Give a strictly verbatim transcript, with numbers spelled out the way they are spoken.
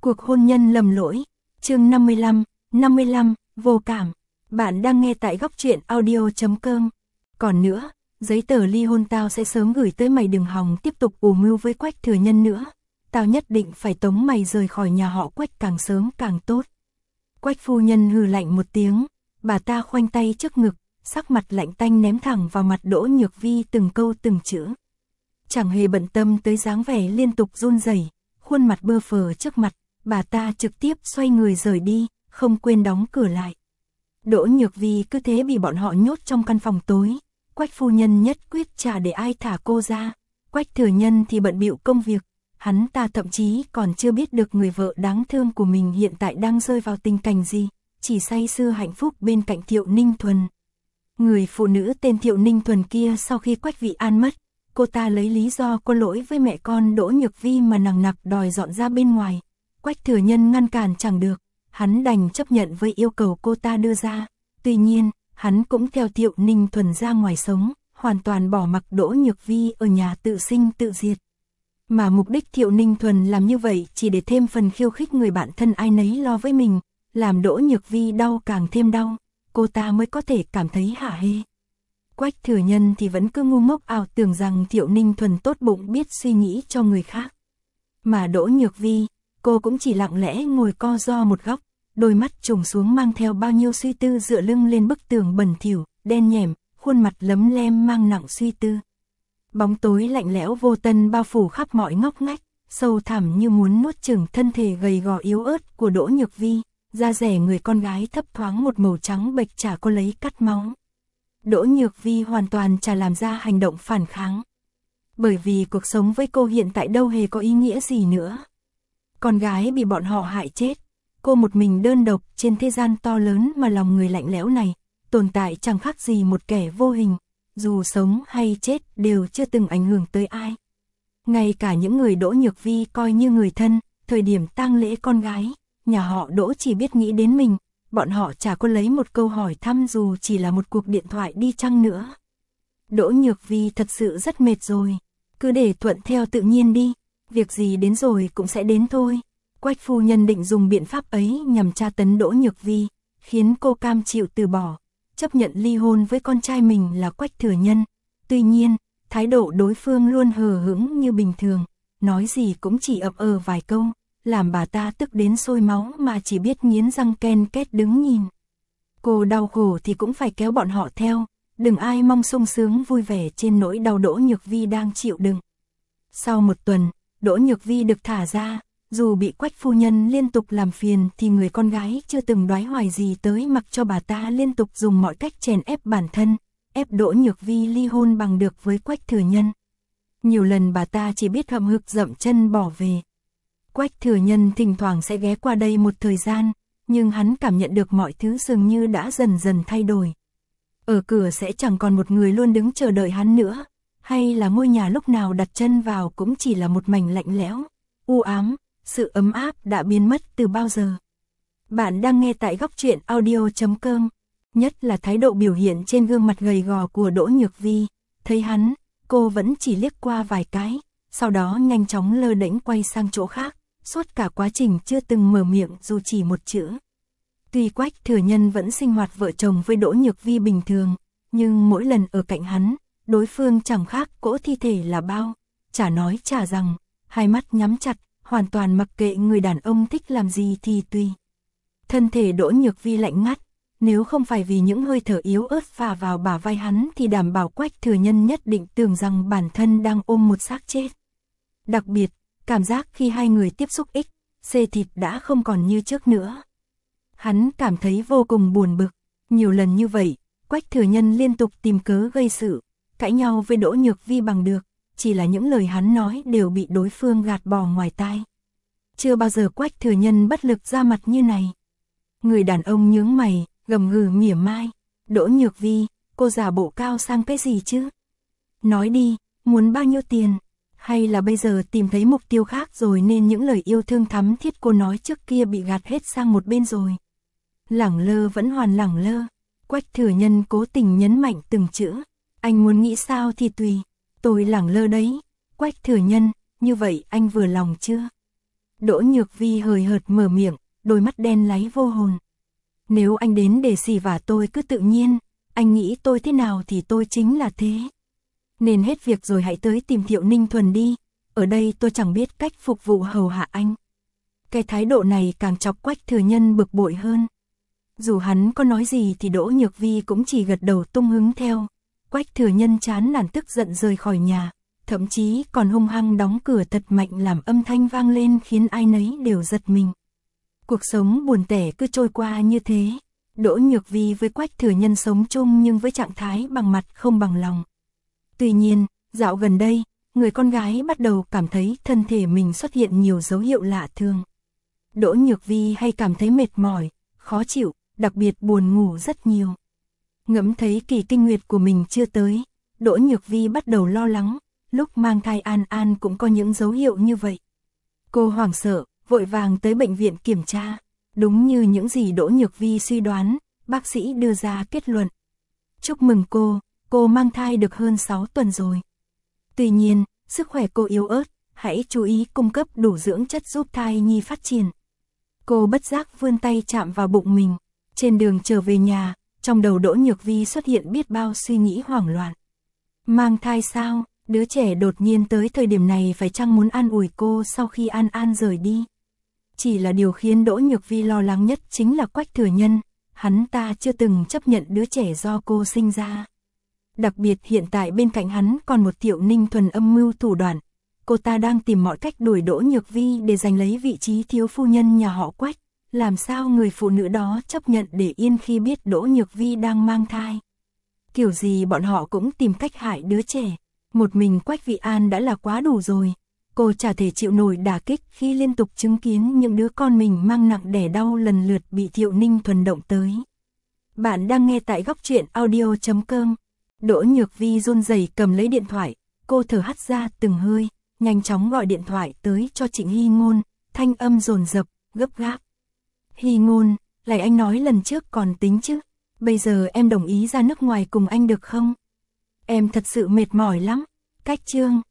Cuộc hôn nhân lầm lỗi, chương năm mươi lăm, năm mươi lăm, vô cảm. Bạn đang nghe tại góc truyện audio chấm com. Còn nữa, giấy tờ ly hôn tao sẽ sớm gửi tới mày, đừng hòng tiếp tục ù mưu với Quách Thừa Nhân nữa. Tao nhất định phải tống mày rời khỏi nhà họ Quách càng sớm càng tốt. Quách phu nhân hừ lạnh một tiếng, bà ta khoanh tay trước ngực, sắc mặt lạnh tanh ném thẳng vào mặt Đỗ Nhược Vi từng câu từng chữ. Chẳng hề bận tâm tới dáng vẻ liên tục run rẩy, khuôn mặt bơ phờ trước mặt, bà ta trực tiếp xoay người rời đi, không quên đóng cửa lại. Đỗ Nhược Vi cứ thế bị bọn họ nhốt trong căn phòng tối. Quách phu nhân nhất quyết chả để ai thả cô ra. Quách Thừa Nhân thì bận bịu công việc, hắn ta thậm chí còn chưa biết được người vợ đáng thương của mình hiện tại đang rơi vào tình cảnh gì, chỉ say sưa hạnh phúc bên cạnh Thiệu Ninh Thuần. Người phụ nữ tên Thiệu Ninh Thuần kia sau khi Quách Vị An mất, cô ta lấy lý do có lỗi với mẹ con Đỗ Nhược Vi mà nằng nặc đòi dọn ra bên ngoài. Quách Thừa Nhân ngăn cản chẳng được, hắn đành chấp nhận với yêu cầu cô ta đưa ra. Tuy nhiên, hắn cũng theo Thiệu Ninh Thuần ra ngoài sống, hoàn toàn bỏ mặc Đỗ Nhược Vi ở nhà tự sinh tự diệt. Mà mục đích Thiệu Ninh Thuần làm như vậy chỉ để thêm phần khiêu khích người bạn thân ai nấy lo với mình, làm Đỗ Nhược Vi đau càng thêm đau, cô ta mới có thể cảm thấy hả hê. Quách Thừa Nhân thì vẫn cứ ngu ngốc ảo tưởng rằng Thiệu Ninh Thuần tốt bụng biết suy nghĩ cho người khác. Mà Đỗ Nhược Vi, cô cũng chỉ lặng lẽ ngồi co ro một góc, đôi mắt trùng xuống mang theo bao nhiêu suy tư, dựa lưng lên bức tường bẩn thỉu, đen nhẻm, khuôn mặt lấm lem mang nặng suy tư. Bóng tối lạnh lẽo vô tân bao phủ khắp mọi ngóc ngách, sâu thẳm như muốn nuốt chửng thân thể gầy gò yếu ớt của Đỗ Nhược Vi, da rẻ người con gái thấp thoáng một màu trắng bệch chả có lấy cắt máu. Đỗ Nhược Vi hoàn toàn chả làm ra hành động phản kháng. Bởi vì cuộc sống với cô hiện tại đâu hề có ý nghĩa gì nữa. Con gái bị bọn họ hại chết, cô một mình đơn độc trên thế gian to lớn mà lòng người lạnh lẽo này, tồn tại chẳng khác gì một kẻ vô hình, dù sống hay chết đều chưa từng ảnh hưởng tới ai. Ngay cả những người Đỗ Nhược Vi coi như người thân, thời điểm tang lễ con gái, nhà họ Đỗ chỉ biết nghĩ đến mình, bọn họ chả có lấy một câu hỏi thăm dù chỉ là một cuộc điện thoại đi chăng nữa. Đỗ Nhược Vi thật sự rất mệt rồi, cứ để thuận theo tự nhiên đi, việc gì đến rồi cũng sẽ đến thôi. Quách phu nhân định dùng biện pháp ấy nhằm tra tấn Đỗ Nhược Vi, khiến cô cam chịu từ bỏ, chấp nhận ly hôn với con trai mình là Quách Thừa Nhân. Tuy nhiên, thái độ đối phương luôn hờ hững như bình thường, nói gì cũng chỉ ậm ờ vài câu, làm bà ta tức đến sôi máu mà chỉ biết nghiến răng ken két đứng nhìn. Cô đau khổ thì cũng phải kéo bọn họ theo, đừng ai mong sung sướng vui vẻ trên nỗi đau Đỗ Nhược Vi đang chịu đựng. Sau một tuần, Đỗ Nhược Vi được thả ra, dù bị Quách phu nhân liên tục làm phiền thì người con gái chưa từng đoái hoài gì tới, mặc cho bà ta liên tục dùng mọi cách chèn ép bản thân, ép Đỗ Nhược Vi ly hôn bằng được với Quách Thừa Nhân. Nhiều lần bà ta chỉ biết hậm hực dậm chân bỏ về. Quách Thừa Nhân thỉnh thoảng sẽ ghé qua đây một thời gian, nhưng hắn cảm nhận được mọi thứ dường như đã dần dần thay đổi. Ở cửa sẽ chẳng còn một người luôn đứng chờ đợi hắn nữa, hay là ngôi nhà lúc nào đặt chân vào cũng chỉ là một mảnh lạnh lẽo, u ám, sự ấm áp đã biến mất từ bao giờ. Bạn đang nghe tại góc truyện audio chấm com, nhất là thái độ biểu hiện trên gương mặt gầy gò của Đỗ Nhược Vi, thấy hắn, cô vẫn chỉ liếc qua vài cái, sau đó nhanh chóng lơ đễnh quay sang chỗ khác, suốt cả quá trình chưa từng mở miệng dù chỉ một chữ. Tuy Quách Thừa Nhân vẫn sinh hoạt vợ chồng với Đỗ Nhược Vi bình thường, nhưng mỗi lần ở cạnh hắn, đối phương chẳng khác cỗ thi thể là bao, chả nói chả rằng, hai mắt nhắm chặt, hoàn toàn mặc kệ người đàn ông thích làm gì thì tùy. Thân thể Đỗ Nhược Vi lạnh ngắt, nếu không phải vì những hơi thở yếu ớt phả vào bả vai hắn thì đảm bảo Quách Thừa Nhân nhất định tưởng rằng bản thân đang ôm một xác chết. Đặc biệt, cảm giác khi hai người tiếp xúc x, xê thịt đã không còn như trước nữa. Hắn cảm thấy vô cùng buồn bực, nhiều lần như vậy, Quách Thừa Nhân liên tục tìm cớ gây sự, cãi nhau với Đỗ Nhược Vi bằng được, chỉ là những lời hắn nói đều bị đối phương gạt bỏ ngoài tai. Chưa bao giờ Quách Thừa Nhân bất lực ra mặt như này. Người đàn ông nhướng mày, gầm gừ mỉa mai, Đỗ Nhược Vi, cô giả bộ cao sang cái gì chứ? Nói đi, muốn bao nhiêu tiền? Hay là bây giờ tìm thấy mục tiêu khác rồi nên những lời yêu thương thắm thiết cô nói trước kia bị gạt hết sang một bên rồi? Lẳng lơ vẫn hoàn lẳng lơ, Quách Thừa Nhân cố tình nhấn mạnh từng chữ, anh muốn nghĩ sao thì tùy, tôi lẳng lơ đấy. Quách Thừa Nhân, như vậy anh vừa lòng chưa? Đỗ Nhược Vi hời hợt mở miệng, đôi mắt đen láy vô hồn. Nếu anh đến để xì vả tôi cứ tự nhiên, anh nghĩ tôi thế nào thì tôi chính là thế. Nên hết việc rồi hãy tới tìm Thiệu Ninh Thuần đi, ở đây tôi chẳng biết cách phục vụ hầu hạ anh. Cái thái độ này càng chọc Quách Thừa Nhân bực bội hơn. Dù hắn có nói gì thì Đỗ Nhược Vi cũng chỉ gật đầu tung hứng theo. Quách Thừa Nhân chán nản tức giận rời khỏi nhà, thậm chí còn hung hăng đóng cửa thật mạnh làm âm thanh vang lên khiến ai nấy đều giật mình. Cuộc sống buồn tẻ cứ trôi qua như thế. Đỗ Nhược Vi với Quách Thừa Nhân sống chung nhưng với trạng thái bằng mặt không bằng lòng. Tuy nhiên, dạo gần đây, người con gái bắt đầu cảm thấy thân thể mình xuất hiện nhiều dấu hiệu lạ thường. Đỗ Nhược Vi hay cảm thấy mệt mỏi, khó chịu, đặc biệt buồn ngủ rất nhiều. Ngẫm thấy kỳ kinh nguyệt của mình chưa tới, Đỗ Nhược Vi bắt đầu lo lắng, lúc mang thai An An cũng có những dấu hiệu như vậy. Cô hoảng sợ, vội vàng tới bệnh viện kiểm tra. Đúng như những gì Đỗ Nhược Vi suy đoán, bác sĩ đưa ra kết luận. Chúc mừng cô, cô mang thai được hơn sáu tuần rồi. Tuy nhiên, sức khỏe cô yếu ớt, hãy chú ý cung cấp đủ dưỡng chất giúp thai nhi phát triển. Cô bất giác vươn tay chạm vào bụng mình. Trên đường trở về nhà, trong đầu Đỗ Nhược Vi xuất hiện biết bao suy nghĩ hoảng loạn. Mang thai sao? Đứa trẻ đột nhiên tới thời điểm này phải chăng muốn an ủi cô sau khi An An rời đi? Chỉ là điều khiến Đỗ Nhược Vi lo lắng nhất chính là Quách Thừa Nhân, hắn ta chưa từng chấp nhận đứa trẻ do cô sinh ra. Đặc biệt hiện tại bên cạnh hắn còn một Thiệu Ninh Thuần âm mưu thủ đoạn, cô ta đang tìm mọi cách đuổi Đỗ Nhược Vi để giành lấy vị trí thiếu phu nhân nhà họ Quách. Làm sao người phụ nữ đó chấp nhận để yên khi biết Đỗ Nhược Vi đang mang thai? Kiểu gì bọn họ cũng tìm cách hại đứa trẻ. Một mình Quách Vị An đã là quá đủ rồi. Cô chả thể chịu nổi đả kích khi liên tục chứng kiến những đứa con mình mang nặng đẻ đau lần lượt bị Thiệu Ninh Thuần động tới. Bạn đang nghe tại góc truyện audio chấm com. Đỗ Nhược Vi run rẩy cầm lấy điện thoại, cô thở hắt ra từng hơi, nhanh chóng gọi điện thoại tới cho Trịnh Hy Ngôn, thanh âm dồn dập, gấp gáp. Hy Ngôn, lại anh nói lần trước còn tính chứ, bây giờ em đồng ý ra nước ngoài cùng anh được không? Em thật sự mệt mỏi lắm. Cách Trương,